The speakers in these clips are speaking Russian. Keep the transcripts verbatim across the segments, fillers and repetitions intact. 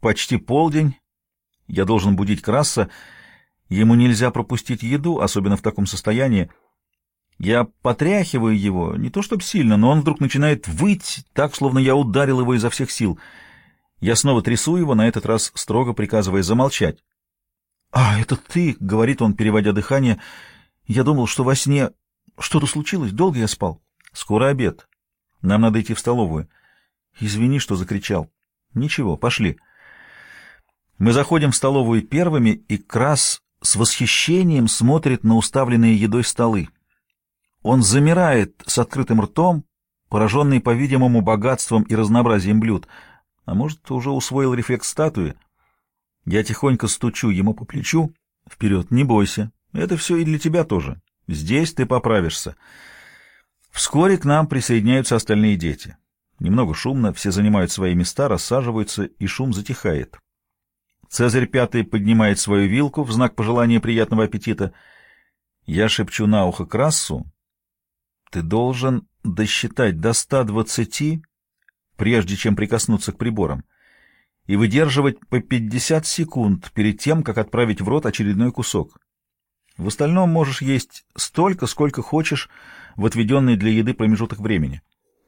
Почти полдень. Я должен будить Краса. Ему нельзя пропустить еду, особенно в таком состоянии. Я потряхиваю его, не то чтобы сильно, но он вдруг начинает выть, так, словно я ударил его изо всех сил. Я снова трясу его, на этот раз строго приказывая замолчать. «А, это ты!» — говорит он, переводя дыхание. «Я думал, что во сне... Что-то случилось? Долго я спал?» «Скоро обед. Нам надо идти в столовую». «Извини, что закричал». «Ничего, пошли». Мы заходим в столовую первыми, и Крас с восхищением смотрит на уставленные едой столы. Он замирает с открытым ртом, пораженный, по-видимому, богатством и разнообразием блюд. А может, уже усвоил рефлекс статуи? Я тихонько стучу ему по плечу. «Вперед, не бойся. Это все и для тебя тоже. Здесь ты поправишься». Вскоре к нам присоединяются остальные дети. Немного шумно, все занимают свои места, рассаживаются, и шум затихает. Цезарь Пятый поднимает свою вилку в знак пожелания приятного аппетита. Я шепчу на ухо Крассу: «Ты должен досчитать до ста двадцати, прежде чем прикоснуться к приборам, и выдерживать по пятьдесят секунд перед тем, как отправить в рот очередной кусок. В остальном можешь есть столько, сколько хочешь в отведенный для еды промежуток времени».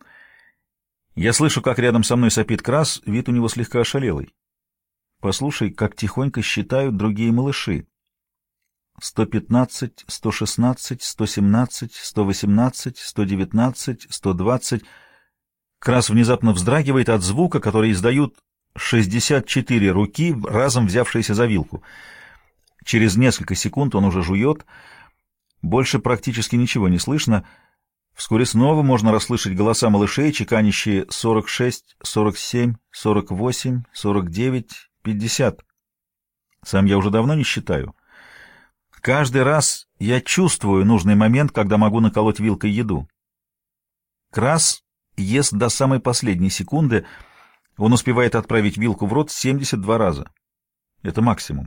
Я слышу, как рядом со мной сопит Крас, вид у него слегка ошалелый. Послушай, как тихонько считают другие малыши. сто пятнадцать, сто шестнадцать, сто семнадцать, сто восемнадцать, сто девятнадцать, сто двадцать. Крас внезапно вздрагивает от звука, который издают шестьдесят четыре руки, разом взявшиеся за вилку. Через несколько секунд он уже жует. Больше практически ничего не слышно. Вскоре снова можно расслышать голоса малышей, чеканящие сорок шесть, сорок семь, сорок восемь, сорок девять, пятьдесят. Сам я уже давно не считаю. Каждый раз я чувствую нужный момент, когда могу наколоть вилкой еду. Крас ест до самой последней секунды. Он успевает отправить вилку в рот семьдесят два раза. Это максимум.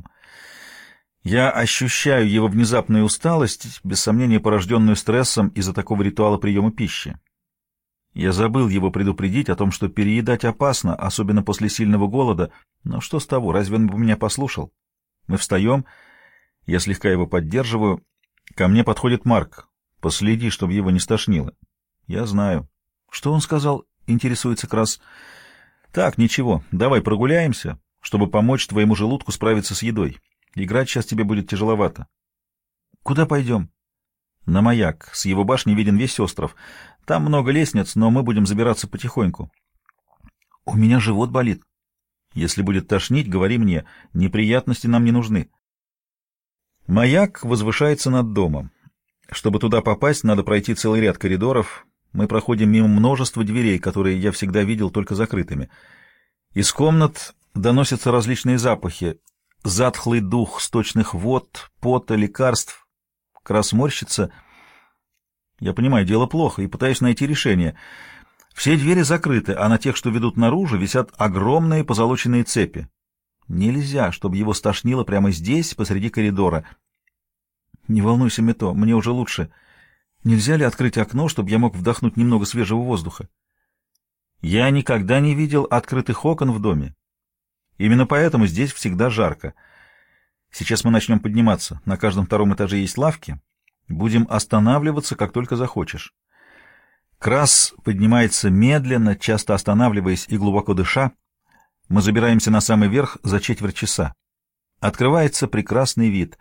Я ощущаю его внезапную усталость, без сомнения порожденную стрессом из-за такого ритуала приема пищи. Я забыл его предупредить о том, что переедать опасно, особенно после сильного голода, но что с того, разве он бы меня послушал? Мы встаем, я слегка его поддерживаю. Ко мне подходит Марк. Последи, чтобы его не стошнило. Я знаю. Что он сказал? Интересуется Крас. Так, ничего, давай прогуляемся, чтобы помочь твоему желудку справиться с едой. Играть сейчас тебе будет тяжеловато. Куда пойдем? На маяк. С его башни виден весь остров. Там много лестниц, но мы будем забираться потихоньку. У меня живот болит. Если будет тошнить, говори мне. Неприятности нам не нужны. Маяк возвышается над домом. Чтобы туда попасть, надо пройти целый ряд коридоров. Мы проходим мимо множества дверей, которые я всегда видел только закрытыми. Из комнат доносятся различные запахи. Затхлый дух сточных вод, пота, лекарств. Крас морщится. Я понимаю, дело плохо, и пытаюсь найти решение. Все двери закрыты, а на тех, что ведут наружу, висят огромные позолоченные цепи. Нельзя, чтобы его стошнило прямо здесь, посреди коридора. Не волнуйся, Мето, мне уже лучше. Нельзя ли открыть окно, чтобы я мог вдохнуть немного свежего воздуха? Я никогда не видел открытых окон в доме. Именно поэтому здесь всегда жарко. Сейчас мы начнем подниматься. На каждом втором этаже есть лавки. Будем останавливаться, как только захочешь. Крас поднимается медленно, часто останавливаясь и глубоко дыша. Мы забираемся на самый верх за четверть часа. Открывается прекрасный вид.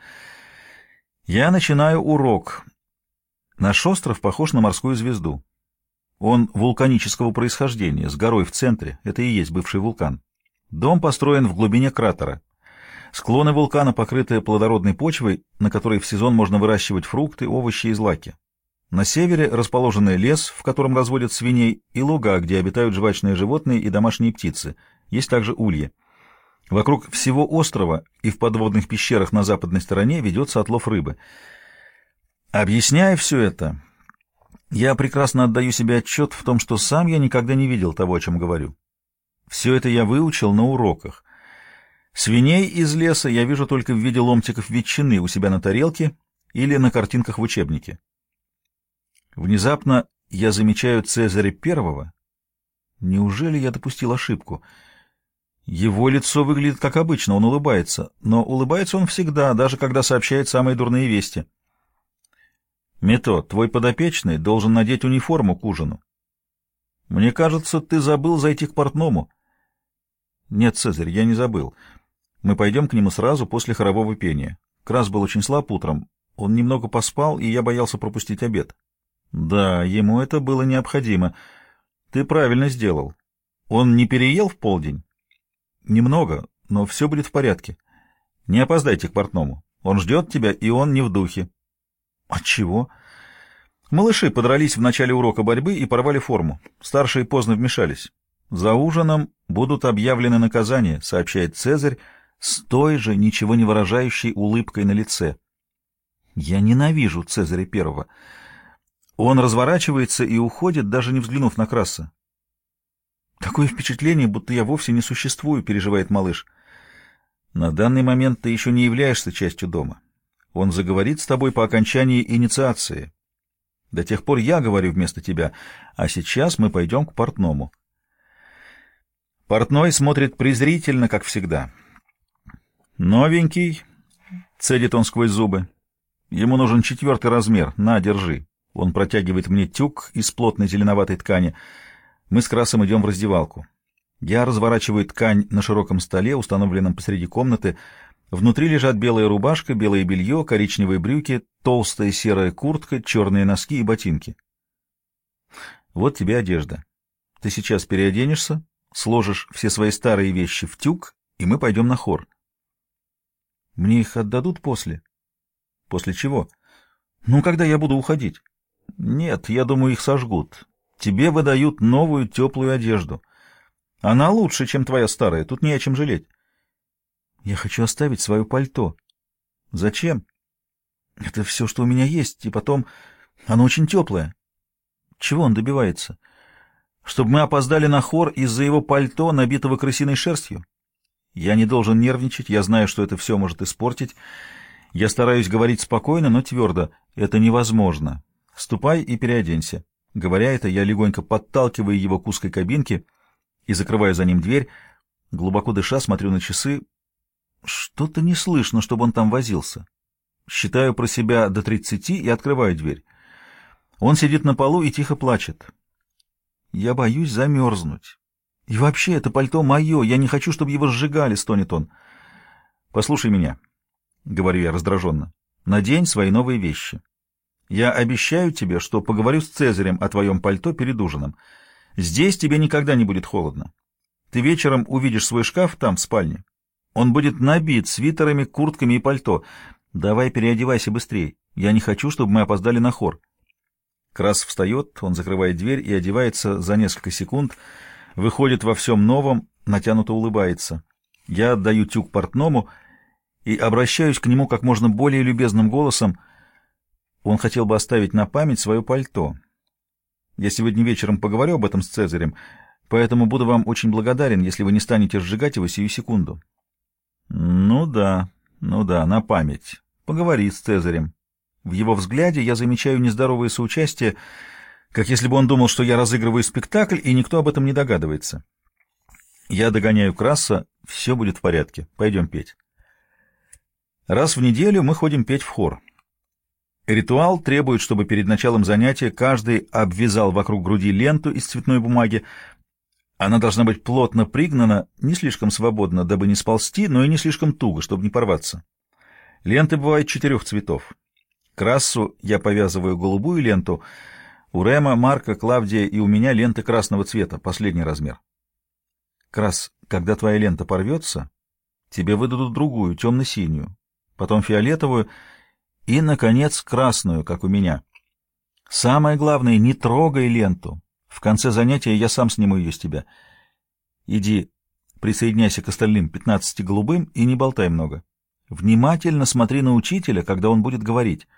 Я начинаю урок. Наш остров похож на морскую звезду. Он вулканического происхождения, с горой в центре. Это и есть бывший вулкан. Дом построен в глубине кратера. Склоны вулкана покрыты плодородной почвой, на которой в сезон можно выращивать фрукты, овощи и злаки. На севере расположен лес, в котором разводят свиней, и луга, где обитают жвачные животные и домашние птицы. Есть также ульи. Вокруг всего острова и в подводных пещерах на западной стороне ведется отлов рыбы. Объясняя все это, я прекрасно отдаю себе отчет в том, что сам я никогда не видел того, о чем говорю. Все это я выучил на уроках. Свиней из леса я вижу только в виде ломтиков ветчины у себя на тарелке или на картинках в учебнике. Внезапно я замечаю Цезаря Первого. Неужели я допустил ошибку? Его лицо выглядит как обычно, он улыбается, но улыбается он всегда, даже когда сообщает самые дурные вести. Мито, твой подопечный должен надеть униформу к ужину. Мне кажется, ты забыл зайти к портному. Нет, Цезарь, я не забыл. Мы пойдем к нему сразу после хорового пения. Крас был очень слаб утром, он немного поспал, и я боялся пропустить обед. Да, ему это было необходимо. Ты правильно сделал. Он не переел в полдень? Немного, но все будет в порядке. Не опоздайте к портному. Он ждет тебя, и он не в духе. Отчего? Малыши подрались в начале урока борьбы и порвали форму. Старшие поздно вмешались. За ужином будут объявлены наказания, сообщает Цезарь с той же ничего не выражающей улыбкой на лице. Я ненавижу Цезаря Первого. Он разворачивается и уходит, даже не взглянув на Краса. Такое впечатление, будто я вовсе не существую, переживает малыш. На данный момент ты еще не являешься частью дома. Он заговорит с тобой по окончании инициации. До тех пор я говорю вместо тебя, а сейчас мы пойдем к портному. Портной смотрит презрительно, как всегда. Новенький, цедит он сквозь зубы. Ему нужен четвертый размер. На, держи. Он протягивает мне тюк из плотной зеленоватой ткани. Мы с Красом идем в раздевалку. Я разворачиваю ткань на широком столе, установленном посреди комнаты. Внутри лежат белая рубашка, белое белье, коричневые брюки, толстая серая куртка, черные носки и ботинки. Вот тебе одежда. Ты сейчас переоденешься, сложишь все свои старые вещи в тюк, и мы пойдем на хор. Мне их отдадут после. После чего? Ну, когда я буду уходить. Нет, я думаю, их сожгут. Тебе выдают новую теплую одежду. Она лучше, чем твоя старая, тут не о чем жалеть. Я хочу оставить свое пальто. Зачем? Это все, что у меня есть, и потом оно очень теплое. Чего он добивается? Чтобы мы опоздали на хор из-за его пальто, набитого крысиной шерстью? Я не должен нервничать, я знаю, что это все может испортить. Я стараюсь говорить спокойно, но твердо. Это невозможно. Ступай и переоденься. Говоря это, я легонько подталкиваю его к узкой кабинке и закрываю за ним дверь. Глубоко дыша, смотрю на часы. Что-то не слышно, чтобы он там возился. Считаю про себя до тридцати и открываю дверь. Он сидит на полу и тихо плачет. Я боюсь замерзнуть. И вообще, это пальто мое, я не хочу, чтобы его сжигали, стонет он. Послушай меня, говорю я раздраженно. Надень свои новые вещи. Я обещаю тебе, что поговорю с Цезарем о твоем пальто перед ужином. Здесь тебе никогда не будет холодно. Ты вечером увидишь свой шкаф там, в спальне. Он будет набит свитерами, куртками и пальто. Давай переодевайся быстрее. Я не хочу, чтобы мы опоздали на хор. Крас встает, он закрывает дверь и одевается за несколько секунд, выходит во всем новом, натянуто улыбается. Я отдаю тюк портному и обращаюсь к нему как можно более любезным голосом. Он хотел бы оставить на память свое пальто. Я сегодня вечером поговорю об этом с Цезарем, поэтому буду вам очень благодарен, если вы не станете сжигать его сию секунду. Ну да, ну да, на память. Поговори с Цезарем. В его взгляде я замечаю нездоровое соучастие, как если бы он думал, что я разыгрываю спектакль, и никто об этом не догадывается. Я догоняю Краса, все будет в порядке, пойдем петь. Раз в неделю мы ходим петь в хор. Ритуал требует, чтобы перед началом занятия каждый обвязал вокруг груди ленту из цветной бумаги. Она должна быть плотно пригнана, не слишком свободно, дабы не сползти, но и не слишком туго, чтобы не порваться. Ленты бывают четырех цветов. Красу я повязываю голубую ленту, у Рема, Марка, Клавдия и у меня ленты красного цвета, последний размер. Крас, когда твоя лента порвется, тебе выдадут другую, темно-синюю, потом фиолетовую и, наконец, красную, как у меня. Самое главное, не трогай ленту. В конце занятия я сам сниму ее с тебя. Иди, присоединяйся к остальным пятнадцати голубым и не болтай много. Внимательно смотри на учителя, когда он будет говорить.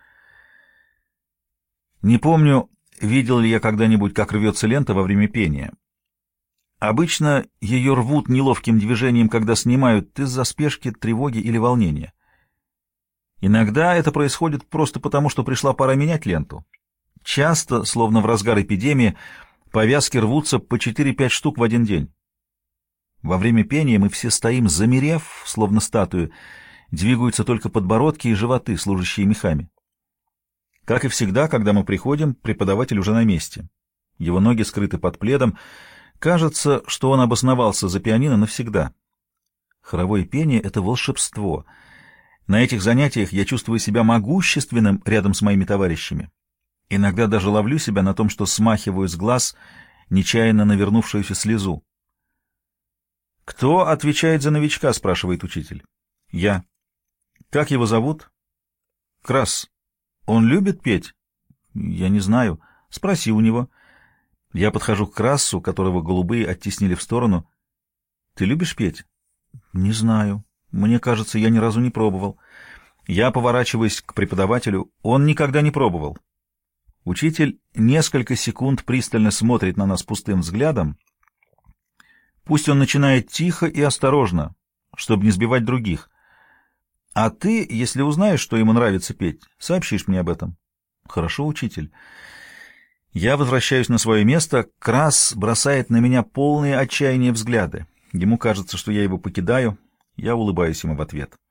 Не помню, видел ли я когда-нибудь, как рвется лента во время пения. Обычно ее рвут неловким движением, когда снимают из-за спешки, тревоги или волнения. Иногда это происходит просто потому, что пришла пора менять ленту. Часто, словно в разгар эпидемии, повязки рвутся по четыре-пять штук в один день. Во время пения мы все стоим, замерев, словно статуи, двигаются только подбородки и животы, служащие мехами. Как и всегда, когда мы приходим, преподаватель уже на месте. Его ноги скрыты под пледом. Кажется, что он обосновался за пианино навсегда. Хоровое пение — это волшебство. На этих занятиях я чувствую себя могущественным рядом с моими товарищами. Иногда даже ловлю себя на том, что смахиваю с глаз нечаянно навернувшуюся слезу. «Кто отвечает за новичка?» — спрашивает учитель. «Я». «Как его зовут?» «Крас». «Он любит петь?» «Я не знаю. Спроси у него». Я подхожу к Красу, которого голубые оттеснили в сторону. «Ты любишь петь?» «Не знаю. Мне кажется, я ни разу не пробовал». Я поворачиваюсь к преподавателю. Он никогда не пробовал. Учитель несколько секунд пристально смотрит на нас пустым взглядом. Пусть он начинает тихо и осторожно, чтобы не сбивать других. А ты, если узнаешь, что ему нравится петь, сообщишь мне об этом. Хорошо, учитель. Я возвращаюсь на свое место. Крас бросает на меня полные отчаяния взгляды. Ему кажется, что я его покидаю. Я улыбаюсь ему в ответ.